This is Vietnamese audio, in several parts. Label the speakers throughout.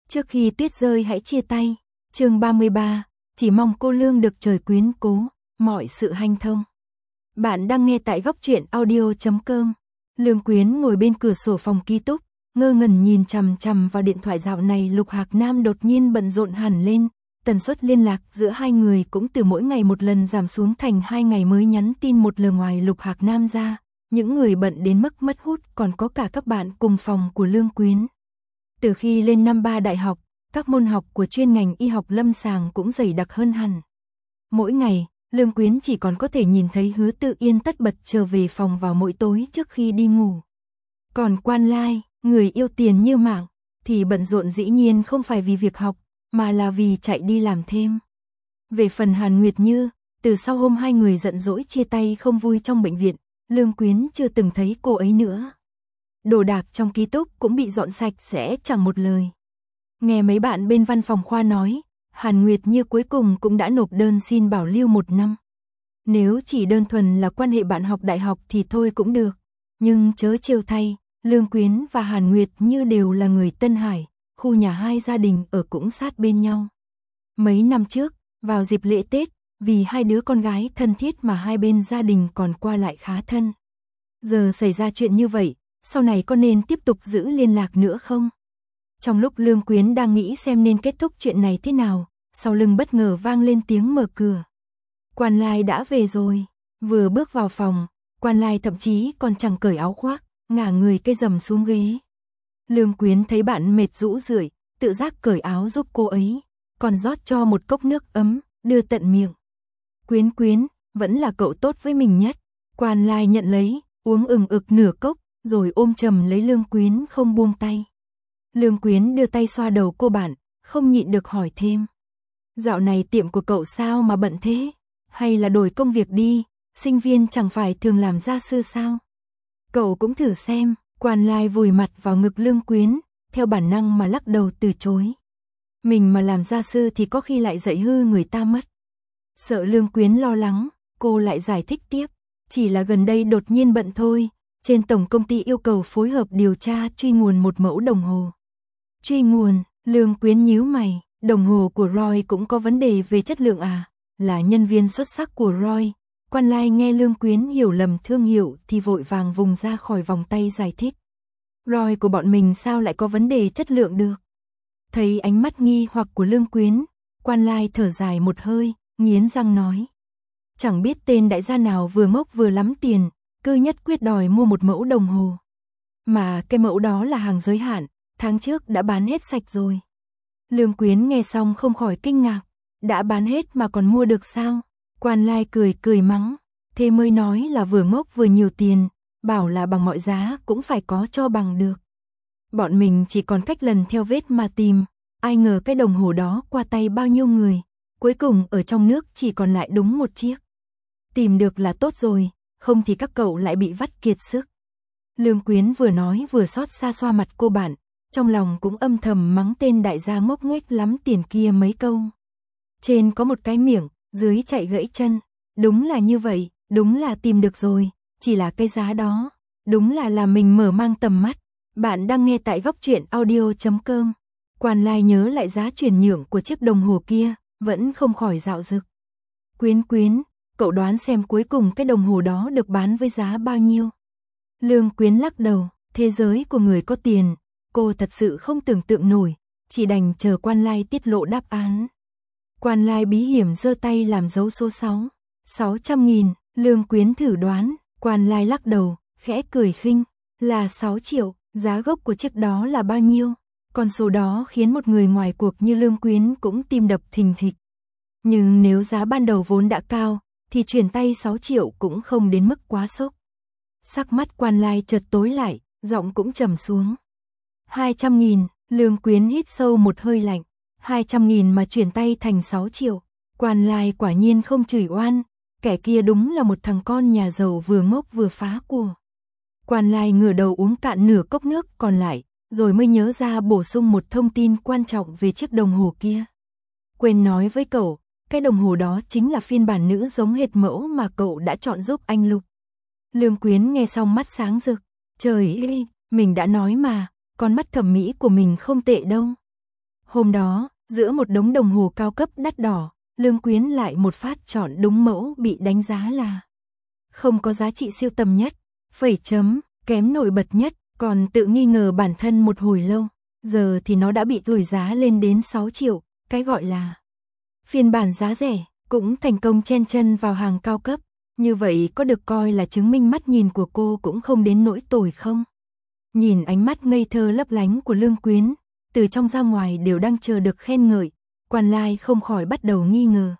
Speaker 1: Trước khi tuyết rơi hãy chia tay. Chương 33, chỉ mong cô Lương được trời quyến cố, mọi sự hanh thông. Bạn đang nghe tại góc truyện audio.com. Lương Quyến ngồi bên cửa sổ phòng ký túc, ngơ ngẩn nhìn chằm chằm vào điện thoại. Dạo này Lục Hạc Nam đột nhiên bận rộn hẳn lên, tần suất liên lạc giữa hai người cũng từ mỗi ngày một lần giảm xuống thành 2 ngày mới nhắn tin một lần. Ngoài Lục Hạc Nam ra, những người bận đến mức mất hút còn có cả các bạn cùng phòng của Lương Quyến. Từ khi lên năm 3 đại học, các môn học của chuyên ngành y học lâm sàng cũng dày đặc hơn hẳn. Mỗi ngày, Lương Quyến chỉ còn có thể nhìn thấy Hứa Tự Yên tất bật trở về phòng vào mỗi tối trước khi đi ngủ. Còn Quan Lai, người yêu tiền như mạng, thì bận rộn dĩ nhiên không phải vì việc học, mà là vì chạy đi làm thêm. Về phần Hàn Nguyệt Như, từ sau hôm hai người giận dỗi chia tay không vui trong bệnh viện, Lương Quyến chưa từng thấy cô ấy nữa. Đồ đạc trong ký túc cũng bị dọn sạch sẽ chẳng một lời. Nghe mấy bạn bên văn phòng khoa nói, Hàn Nguyệt Như cuối cùng cũng đã nộp đơn xin bảo lưu 1 năm. Nếu chỉ đơn thuần là quan hệ bạn học đại học thì thôi cũng được. Nhưng chớ trêu thay, Lương Quyến và Hàn Nguyệt Như đều là người Tân Hải, khu nhà hai gia đình ở cũng sát bên nhau. Mấy năm trước, vào dịp lễ Tết, vì hai đứa con gái thân thiết mà hai bên gia đình còn qua lại khá thân. Giờ xảy ra chuyện như vậy, sau này có nên tiếp tục giữ liên lạc nữa không? Trong lúc Lương Quyến đang nghĩ xem nên kết thúc chuyện này thế nào, sau lưng bất ngờ vang lên tiếng mở cửa. Quan Lai đã về rồi. Vừa bước vào phòng, Quan Lai thậm chí còn chẳng cởi áo khoác, ngả người cây rầm xuống ghế. Lương Quyến thấy bạn mệt rũ rượi, tự giác cởi áo giúp cô ấy, còn rót cho một cốc nước ấm, đưa tận miệng. Quyến Quyến, vẫn là cậu tốt với mình nhất. Quan Lai nhận lấy, uống ừng ực nửa cốc, rồi ôm chầm lấy Lương Quyến không buông tay. Lương Quyến đưa tay xoa đầu cô bạn, không nhịn được hỏi thêm. Dạo này tiệm của cậu sao mà bận thế? Hay là đổi công việc đi, sinh viên chẳng phải thường làm gia sư sao? Cậu cũng thử xem. Quan Lai vùi mặt vào ngực Lương Quyến, theo bản năng mà lắc đầu từ chối. Mình mà làm gia sư thì có khi lại dạy hư người ta mất. Sợ Lương Quyến lo lắng, cô lại giải thích tiếp. Chỉ là gần đây đột nhiên bận thôi, trên tổng công ty yêu cầu phối hợp điều tra truy nguồn một mẫu đồng hồ. Truy nguồn, Lương Quyến nhíu mày, đồng hồ của Roy cũng có vấn đề về chất lượng à? Là nhân viên xuất sắc của Roy. Quan Lai nghe Lương Quyến hiểu lầm thương hiệu thì vội vàng vùng ra khỏi vòng tay giải thích. Roy của bọn mình sao lại có vấn đề chất lượng được? Thấy ánh mắt nghi hoặc của Lương Quyến, Quan Lai thở dài một hơi, nghiến răng nói. Chẳng biết tên đại gia nào vừa ngốc vừa lắm tiền, cứ nhất quyết đòi mua một mẫu đồng hồ. Mà cái mẫu đó là hàng giới hạn, tháng trước đã bán hết sạch rồi. Lương Quyến nghe xong không khỏi kinh ngạc, đã bán hết mà còn mua được sao? Quan Lai cười mắng, thế mới nói là vừa ngốc vừa nhiều tiền, bảo là bằng mọi giá cũng phải có cho bằng được. Bọn mình chỉ còn cách lần theo vết mà tìm, ai ngờ cái đồng hồ đó qua tay bao nhiêu người, cuối cùng ở trong nước chỉ còn lại đúng 1 chiếc. Tìm được là tốt rồi, không thì các cậu lại bị vắt kiệt sức. Lương Quyến vừa nói vừa xót xa xoa mặt cô bạn, trong lòng cũng âm thầm mắng tên đại gia ngốc nghếch lắm tiền kia mấy câu. Trên có một cái miệng, dưới chạy gãy chân, đúng là như vậy, đúng là tìm được rồi, chỉ là cái giá đó, đúng là làm mình mở mang tầm mắt. Bạn đang nghe tại góc truyện audio.com. Quan Lai nhớ lại giá chuyển nhượng của chiếc đồng hồ kia, vẫn không khỏi dạo dực. Quyến Quyến, cậu đoán xem cuối cùng cái đồng hồ đó được bán với giá bao nhiêu? Lương Quyến lắc đầu, thế giới của người có tiền, cô thật sự không tưởng tượng nổi, chỉ đành chờ Quan Lai tiết lộ đáp án. Quan Lai bí hiểm giơ tay làm dấu số 6. 600.000, Lương Quyến thử đoán, Quan Lai lắc đầu, khẽ cười khinh, là 6 triệu, giá gốc của chiếc đó là bao nhiêu? Con số đó khiến một người ngoài cuộc như Lương Quyến cũng tim đập thình thịch. Nhưng nếu giá ban đầu vốn đã cao, thì chuyển tay 6 triệu cũng không đến mức quá sốc. Sắc mắt Quan Lai chợt tối lại, giọng cũng trầm xuống. 200.000, Lương Quyến hít sâu một hơi lạnh. 200.000 mà chuyển tay thành 6 triệu. Quan Lai quả nhiên không chửi oan, kẻ kia đúng là một thằng con nhà giàu vừa ngốc vừa phá của. Quan Lai ngửa đầu uống cạn nửa cốc nước còn lại, rồi mới nhớ ra bổ sung một thông tin quan trọng về chiếc đồng hồ kia. Quên nói với cậu, cái đồng hồ đó chính là phiên bản nữ giống hệt mẫu mà cậu đã chọn giúp anh Lục. Lương Quyến nghe xong mắt sáng rực. Trời ơi, mình đã nói mà, con mắt thẩm mỹ của mình không tệ đâu. Hôm đó, giữa một đống đồng hồ cao cấp đắt đỏ, Lương Quyến lại một phát chọn đúng mẫu bị đánh giá là không có giá trị siêu tầm nhất, phẩy chấm, kém nổi bật nhất, còn tự nghi ngờ bản thân một hồi lâu. Giờ thì nó đã bị thổi giá lên đến 6 triệu, cái gọi là phiên bản giá rẻ, cũng thành công chen chân vào hàng cao cấp. Như vậy có được coi là chứng minh mắt nhìn của cô cũng không đến nỗi tồi không? Nhìn ánh mắt ngây thơ lấp lánh của Lương Quyến, từ trong ra ngoài đều đang chờ được khen ngợi, quan lai không khỏi bắt đầu nghi ngờ.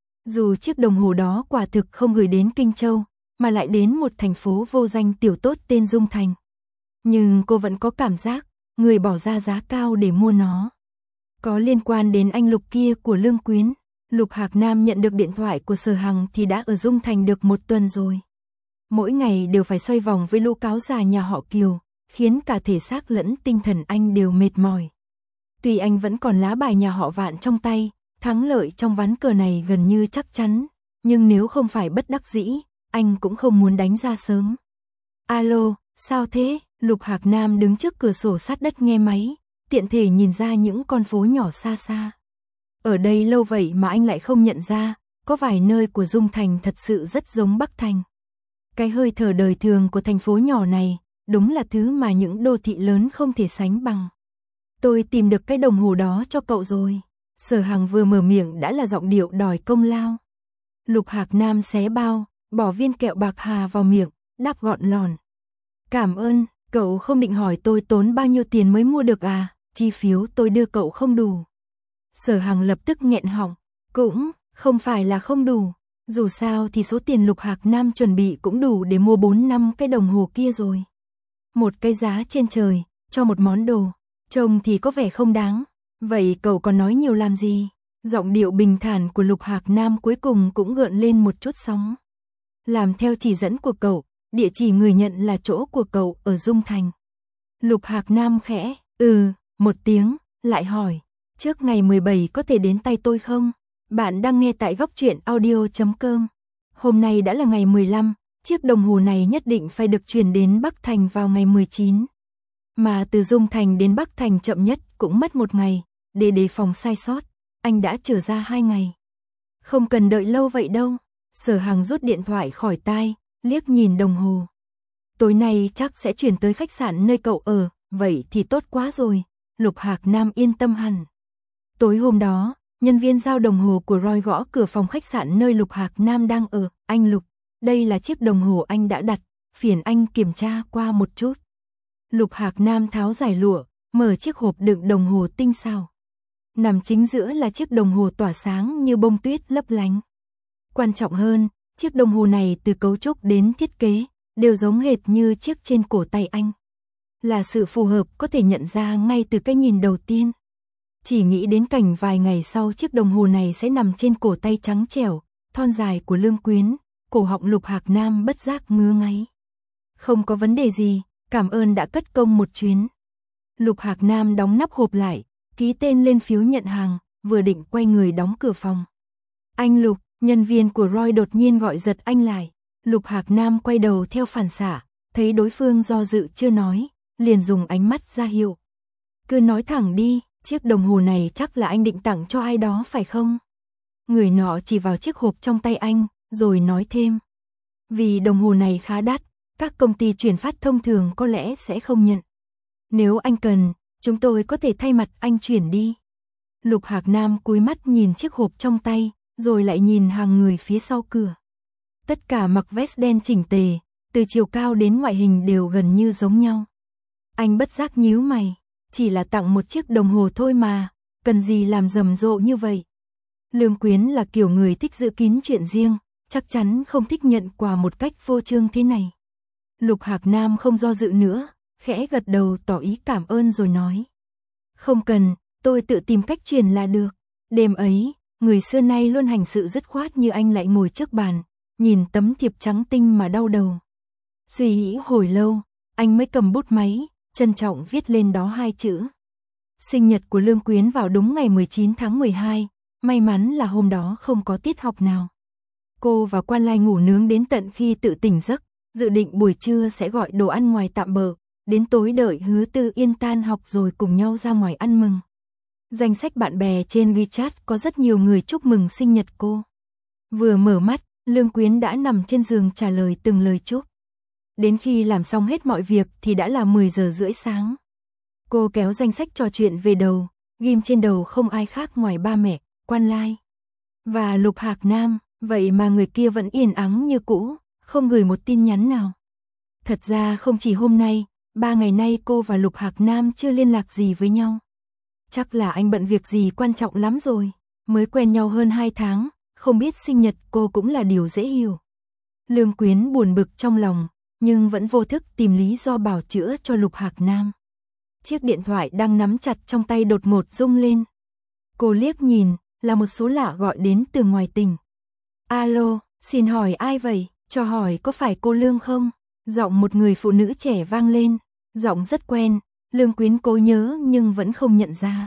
Speaker 1: Dù chiếc đồng hồ đó quả thực không gửi đến Kinh Châu, mà lại đến một thành phố vô danh tiểu tốt tên Dung Thành. Nhưng cô vẫn có cảm giác, người bỏ ra giá cao để mua nó. Có liên quan đến anh Lục kia của Lương Quyến. Lục Hạc Nam nhận được điện thoại của Sở Hằng thì đã ở Dung Thành được 1 tuần rồi. Mỗi ngày đều phải xoay vòng với lũ cáo già nhà họ Kiều, khiến cả thể xác lẫn tinh thần anh đều mệt mỏi. Tuy anh vẫn còn lá bài nhà họ Vạn trong tay, thắng lợi trong ván cờ này gần như chắc chắn, nhưng nếu không phải bất đắc dĩ, anh cũng không muốn đánh ra sớm. Alo, sao thế? Lục Hạc Nam đứng trước cửa sổ sát đất nghe máy, tiện thể nhìn ra những con phố nhỏ xa xa. Ở đây lâu vậy mà anh lại không nhận ra, có vài nơi của Dung Thành thật sự rất giống Bắc Thành. Cái hơi thở đời thường của thành phố nhỏ này, đúng là thứ mà những đô thị lớn không thể sánh bằng. Tôi tìm được cái đồng hồ đó cho cậu rồi. Sở Hằng vừa mở miệng đã là giọng điệu đòi công lao. Lục Hạc Nam xé bao, bỏ viên kẹo bạc hà vào miệng, đáp gọn lòn. Cảm ơn, cậu không định hỏi tôi tốn bao nhiêu tiền mới mua được à, chi phiếu tôi đưa cậu không đủ. Sở Hằng lập tức nghẹn họng, cũng không phải là không đủ, dù sao thì số tiền Lục Hạc Nam chuẩn bị cũng đủ để mua 4-5 cái đồng hồ kia rồi. Một cái giá trên trời, cho một món đồ, trông thì có vẻ không đáng, vậy cậu còn nói nhiều làm gì? Giọng điệu bình thản của Lục Hạc Nam cuối cùng cũng gợn lên một chút sóng. Làm theo chỉ dẫn của cậu, địa chỉ người nhận là chỗ của cậu ở Dung Thành. Lục Hạc Nam khẽ, một tiếng, lại hỏi. Trước ngày 17 có thể đến tay tôi không? Bạn đang nghe tại Góc Truyện Audio.com. Hôm nay đã là ngày 15, chiếc đồng hồ này nhất định phải được chuyển đến Bắc Thành vào ngày 19. Mà từ Dung Thành đến Bắc Thành chậm nhất cũng mất 1 ngày, để đề phòng sai sót, anh đã trở ra 2 ngày. Không cần đợi lâu vậy đâu. Sở Hằng rút điện thoại khỏi tai, liếc nhìn đồng hồ. Tối nay chắc sẽ chuyển tới khách sạn nơi cậu ở, vậy thì tốt quá rồi. Lục Hạc Nam yên tâm hẳn. Tối hôm đó, nhân viên giao đồng hồ của Roy gõ cửa phòng khách sạn nơi Lục Hạc Nam đang ở. Anh Lục, đây là chiếc đồng hồ anh đã đặt, phiền anh kiểm tra qua một chút. Lục Hạc Nam tháo giải lụa, mở chiếc hộp đựng đồng hồ tinh xảo. Nằm chính giữa là chiếc đồng hồ tỏa sáng như bông tuyết lấp lánh. Quan trọng hơn, chiếc đồng hồ này từ cấu trúc đến thiết kế, đều giống hệt như chiếc trên cổ tay anh. Là sự phù hợp có thể nhận ra ngay từ cái nhìn đầu tiên. Chỉ nghĩ đến cảnh vài ngày sau chiếc đồng hồ này sẽ nằm trên cổ tay trắng trẻo, thon dài của Lương Quyến, cổ họng Lục Hạc Nam bất giác ngứa ngáy. Không có vấn đề gì, cảm ơn đã cất công một chuyến. Lục Hạc Nam đóng nắp hộp lại, ký tên lên phiếu nhận hàng, vừa định quay người đóng cửa phòng. Anh Lục, nhân viên của Roy đột nhiên gọi giật anh lại. Lục Hạc Nam quay đầu theo phản xạ, thấy đối phương do dự chưa nói, liền dùng ánh mắt ra hiệu. Cứ nói thẳng đi, chiếc đồng hồ này chắc là anh định tặng cho ai đó phải không? Người nọ chỉ vào chiếc hộp trong tay anh, rồi nói thêm. Vì đồng hồ này khá đắt, các công ty chuyển phát thông thường có lẽ sẽ không nhận. Nếu anh cần, chúng tôi có thể thay mặt anh chuyển đi. Lục Hạc Nam cúi mắt nhìn chiếc hộp trong tay, rồi lại nhìn hàng người phía sau cửa. Tất cả mặc vest đen chỉnh tề, từ chiều cao đến ngoại hình đều gần như giống nhau. Anh bất giác nhíu mày, chỉ là tặng một chiếc đồng hồ thôi mà, cần gì làm rầm rộ như vậy. Lương Quyến là kiểu người thích giữ kín chuyện riêng, chắc chắn không thích nhận quà một cách vô trương thế này. Lục Hạc Nam không do dự nữa, khẽ gật đầu tỏ ý cảm ơn rồi nói. Không cần, tôi tự tìm cách truyền là được. Đêm ấy, người xưa nay luôn hành sự dứt khoát như anh lại ngồi trước bàn, nhìn tấm thiệp trắng tinh mà đau đầu. Suy nghĩ hồi lâu, anh mới cầm bút máy, trân trọng viết lên đó 2 chữ. Sinh nhật của Lương Quyến vào đúng ngày 19 tháng 12, may mắn là hôm đó không có tiết học nào. Cô và Quan Lai ngủ nướng đến tận khi tự tỉnh giấc, dự định buổi trưa sẽ gọi đồ ăn ngoài tạm bợ, đến tối đợi Hứa Tư Yên tan học rồi cùng nhau ra ngoài ăn mừng. Danh sách bạn bè trên WeChat có rất nhiều người chúc mừng sinh nhật cô. Vừa mở mắt, Lương Quyến đã nằm trên giường trả lời từng lời chúc. Đến khi làm xong hết mọi việc thì đã là 10 giờ rưỡi sáng. Cô kéo danh sách trò chuyện về đầu, ghim trên đầu không ai khác ngoài ba mẹ, Quan Lai và Lục Hạc Nam, vậy mà người kia vẫn yên ắng như cũ, không gửi một tin nhắn nào. Thật ra không chỉ hôm nay, 3 ngày nay cô và Lục Hạc Nam chưa liên lạc gì với nhau. Chắc là anh bận việc gì quan trọng lắm rồi, mới quen nhau hơn 2 tháng, không biết sinh nhật cô cũng là điều dễ hiểu. Lương Quyến buồn bực trong lòng, nhưng vẫn vô thức tìm lý do bào chữa cho Lục Hạc Nam. Chiếc điện thoại đang nắm chặt trong tay đột ngột rung lên. Cô liếc nhìn, là một số lạ gọi đến từ ngoài tỉnh. Alo, xin hỏi ai vậy? Cho hỏi có phải cô Lương không? Giọng một người phụ nữ trẻ vang lên, giọng rất quen, Lương Quyến cố nhớ nhưng vẫn không nhận ra.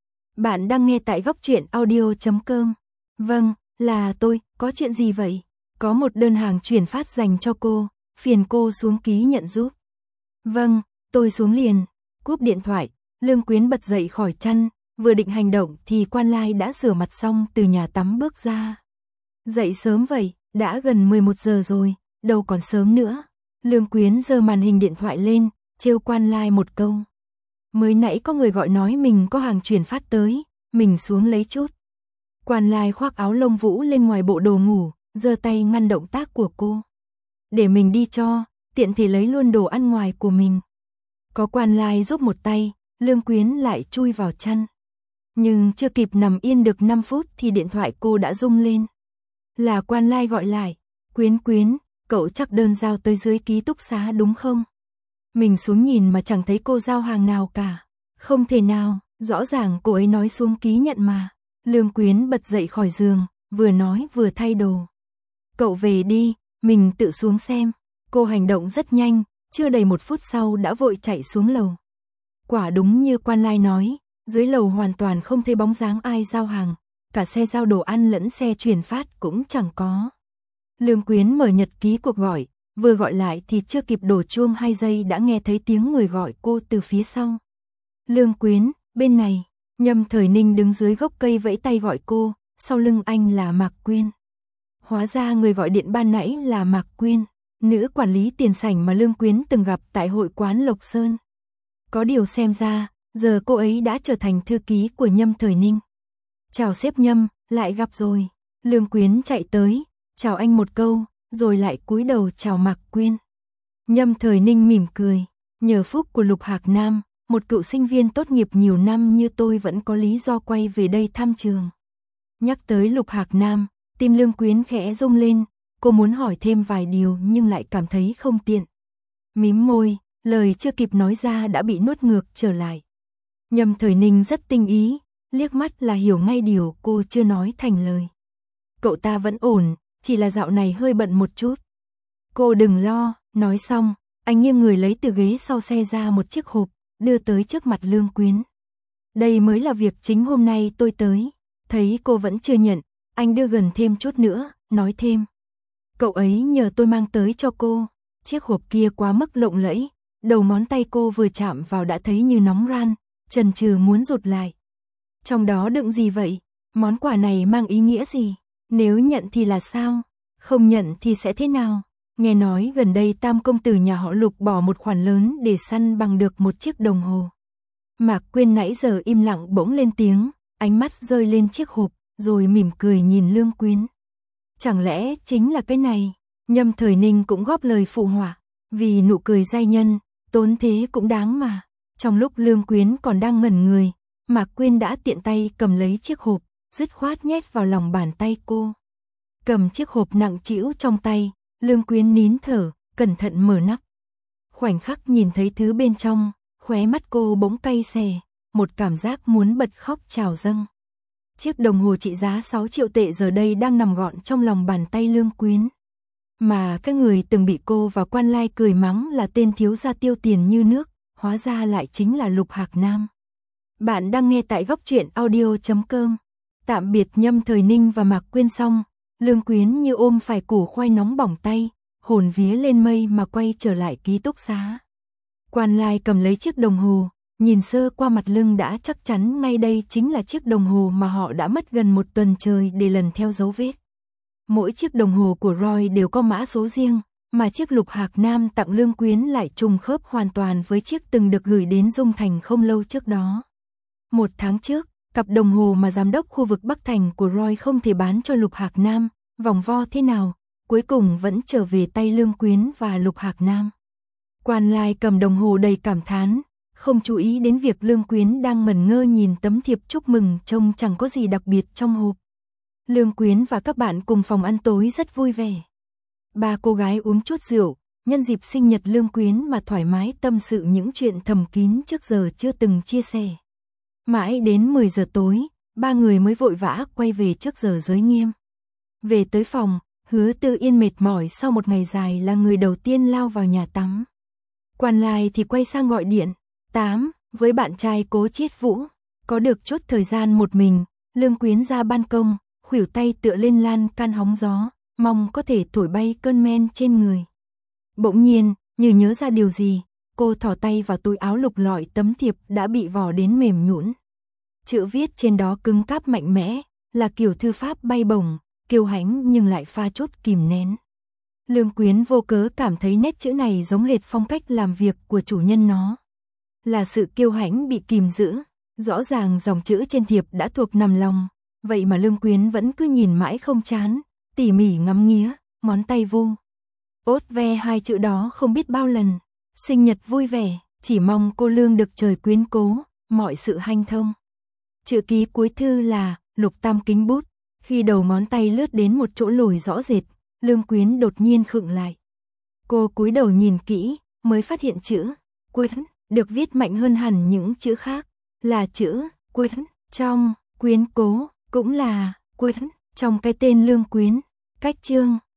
Speaker 1: Bạn đang nghe tại góc truyện audio.com. Vâng, là tôi, có chuyện gì vậy? Có một đơn hàng chuyển phát dành cho cô, phiền cô xuống ký nhận giúp. Vâng, tôi xuống liền. Cúp điện thoại, Lương Quyến bật dậy khỏi chăn, vừa định hành động thì Quan Lai đã rửa mặt xong từ nhà tắm bước ra. Dậy sớm vậy, đã gần 11 giờ rồi, đâu còn sớm nữa. Lương Quyến giơ màn hình điện thoại lên, trêu Quan Lai một câu. Mới nãy có người gọi nói mình có hàng chuyển phát tới, mình xuống lấy chút. Quan Lai khoác áo lông vũ lên ngoài bộ đồ ngủ, giơ tay ngăn động tác của cô. Để mình đi cho, tiện thể lấy luôn đồ ăn ngoài của mình. Có Quan Lai giúp một tay, Lương Quyến lại chui vào chăn. Nhưng chưa kịp nằm yên được 5 phút thì điện thoại cô đã rung lên. Là Quan Lai gọi lại. Quyến Quyến, cậu chắc đơn giao tới dưới ký túc xá đúng không? Mình xuống nhìn mà chẳng thấy cô giao hàng nào cả. Không thể nào, rõ ràng cô ấy nói xuống ký nhận mà. Lương Quyến bật dậy khỏi giường, vừa nói vừa thay đồ. Cậu về đi, mình tự xuống xem. Cô hành động rất nhanh, chưa đầy 1 phút sau đã vội chạy xuống lầu. Quả đúng như Quan Lai nói, dưới lầu hoàn toàn không thấy bóng dáng ai giao hàng, cả xe giao đồ ăn lẫn xe chuyển phát cũng chẳng có. Lương Quyến mở nhật ký cuộc gọi, vừa gọi lại thì chưa kịp đổ chuông 2 giây đã nghe thấy tiếng người gọi cô từ phía sau. Lương Quyến, bên này, Nhâm Thời Ninh đứng dưới gốc cây vẫy tay gọi cô, sau lưng anh là Mạc Quyên. Hóa ra người gọi điện ban nãy là Mạc Quyên, nữ quản lý tiền sảnh mà Lương Quyến từng gặp tại hội quán Lộc Sơn. Có điều xem ra, giờ cô ấy đã trở thành thư ký của Nhâm Thời Ninh. Chào sếp Nhâm, lại gặp rồi. Lương Quyến chạy tới, chào anh một câu, rồi lại cúi đầu chào Mạc Quyên. Nhâm Thời Ninh mỉm cười, nhờ phúc của Lục Hạc Nam, một cựu sinh viên tốt nghiệp nhiều năm như tôi vẫn có lý do quay về đây thăm trường. Nhắc tới Lục Hạc Nam, tim Lương Quyến khẽ rung lên, cô muốn hỏi thêm vài điều nhưng lại cảm thấy không tiện. Mím môi, lời chưa kịp nói ra đã bị nuốt ngược trở lại. Nhâm Thời Ninh rất tinh ý, liếc mắt là hiểu ngay điều cô chưa nói thành lời. Cậu ta vẫn ổn, chỉ là dạo này hơi bận một chút. Cô đừng lo, nói xong, anh nghiêng người lấy từ ghế sau xe ra một chiếc hộp, đưa tới trước mặt Lương Quyến. Đây mới là việc chính hôm nay tôi tới. Thấy cô vẫn chưa nhận, anh đưa gần thêm chút nữa, nói thêm. Cậu ấy nhờ tôi mang tới cho cô. Chiếc hộp kia quá mức lộng lẫy, đầu ngón tay cô vừa chạm vào đã thấy như nóng ran, chần chừ muốn rụt lại. Trong đó đựng gì vậy? Món quà này mang ý nghĩa gì? Nếu nhận thì là sao? Không nhận thì sẽ thế nào? Nghe nói gần đây Tam công tử nhà họ Lục bỏ một khoản lớn để săn bằng được một chiếc đồng hồ. Mạc Quyên nãy giờ im lặng bỗng lên tiếng, ánh mắt rơi lên chiếc hộp, rồi mỉm cười nhìn Lương Quyến. Chẳng lẽ chính là cái này? Nhâm Thời Ninh cũng góp lời phụ họa, vì nụ cười giai nhân, tốn thế cũng đáng mà. Trong lúc Lương Quyến còn đang ngẩn người, Mạc Quyên đã tiện tay cầm lấy chiếc hộp, dứt khoát nhét vào lòng bàn tay cô. Cầm chiếc hộp nặng trĩu trong tay, Lương Quyến nín thở, cẩn thận mở nắp. Khoảnh khắc nhìn thấy thứ bên trong, khóe mắt cô bỗng cay xè, một cảm giác muốn bật khóc trào dâng. Chiếc đồng hồ trị giá 6 triệu tệ giờ đây đang nằm gọn trong lòng bàn tay Lương Quyến. Mà cái người từng bị cô và Quan Lai cười mắng là tên thiếu gia tiêu tiền như nước, hóa ra lại chính là Lục Hạc Nam. Bạn đang nghe tại góc truyện audio.com. Tạm biệt Nhâm Thời Ninh và Mạc Quyên xong, Lương Quyến như ôm phải củ khoai nóng bỏng tay, hồn vía lên mây mà quay trở lại ký túc xá. Quan Lai cầm lấy chiếc đồng hồ, nhìn sơ qua mặt lưng đã chắc chắn ngay đây chính là chiếc đồng hồ mà họ đã mất gần một tuần trời để lần theo dấu vết. Mỗi chiếc đồng hồ của Roy đều có mã số riêng, mà chiếc lục hạc nam tặng Lương Quyến lại trùng khớp hoàn toàn với chiếc từng được gửi đến Dung Thành không lâu trước đó. 1 tháng trước, cặp đồng hồ mà giám đốc khu vực Bắc Thành của Roy không thể bán cho lục hạc nam, vòng vo thế nào, cuối cùng vẫn trở về tay Lương Quyến và lục hạc nam. Quan Lai cầm đồng hồ đầy cảm thán, không chú ý đến việc Lương Quyến đang ngẩn ngơ nhìn tấm thiệp chúc mừng trông chẳng có gì đặc biệt trong hộp. Lương Quyến và các bạn cùng phòng ăn tối rất vui vẻ. 3 cô gái uống chút rượu, nhân dịp sinh nhật Lương Quyến mà thoải mái tâm sự những chuyện thầm kín trước giờ chưa từng chia sẻ. Mãi đến 10 giờ tối, 3 người mới vội vã quay về trước giờ giới nghiêm. Về tới phòng, Hứa Tư Yên mệt mỏi sau một ngày dài là người đầu tiên lao vào nhà tắm. Quan Lai thì quay sang gọi điện, 8, với bạn trai Cố Chiết Vũ. Có được chút thời gian một mình, Lương Quyến ra ban công, khuỷu tay tựa lên lan can hóng gió, mong có thể thổi bay cơn men trên người. Bỗng nhiên, như nhớ ra điều gì, cô thò tay vào túi áo lục lọi tấm thiệp đã bị vò đến mềm nhũn. Chữ viết trên đó cứng cáp mạnh mẽ, là kiểu thư pháp bay bổng, kiêu hãnh nhưng lại pha chút kìm nén. Lương Quyến vô cớ cảm thấy nét chữ này giống hệt phong cách làm việc của chủ nhân nó. Là sự kiêu hãnh bị kìm giữ, rõ ràng dòng chữ trên thiệp đã thuộc nằm lòng, vậy mà Lương Quyến vẫn cứ nhìn mãi không chán, tỉ mỉ ngắm nghía, ngón tay vu ốt ve 2 chữ đó không biết bao lần. Sinh nhật vui vẻ, chỉ mong cô Lương được trời quyến cố, mọi sự hanh thông. Chữ ký cuối thư là Lục Tam Kính bút. Khi đầu ngón tay lướt đến một chỗ lồi rõ rệt, Lương Quyến đột nhiên khựng lại. Cô cúi đầu nhìn kỹ, mới phát hiện chữ Quyến được viết mạnh hơn hẳn những chữ khác, là chữ Quyến trong Quyến cố, cũng là Quyến trong cái tên Lương Quyến. Cách chương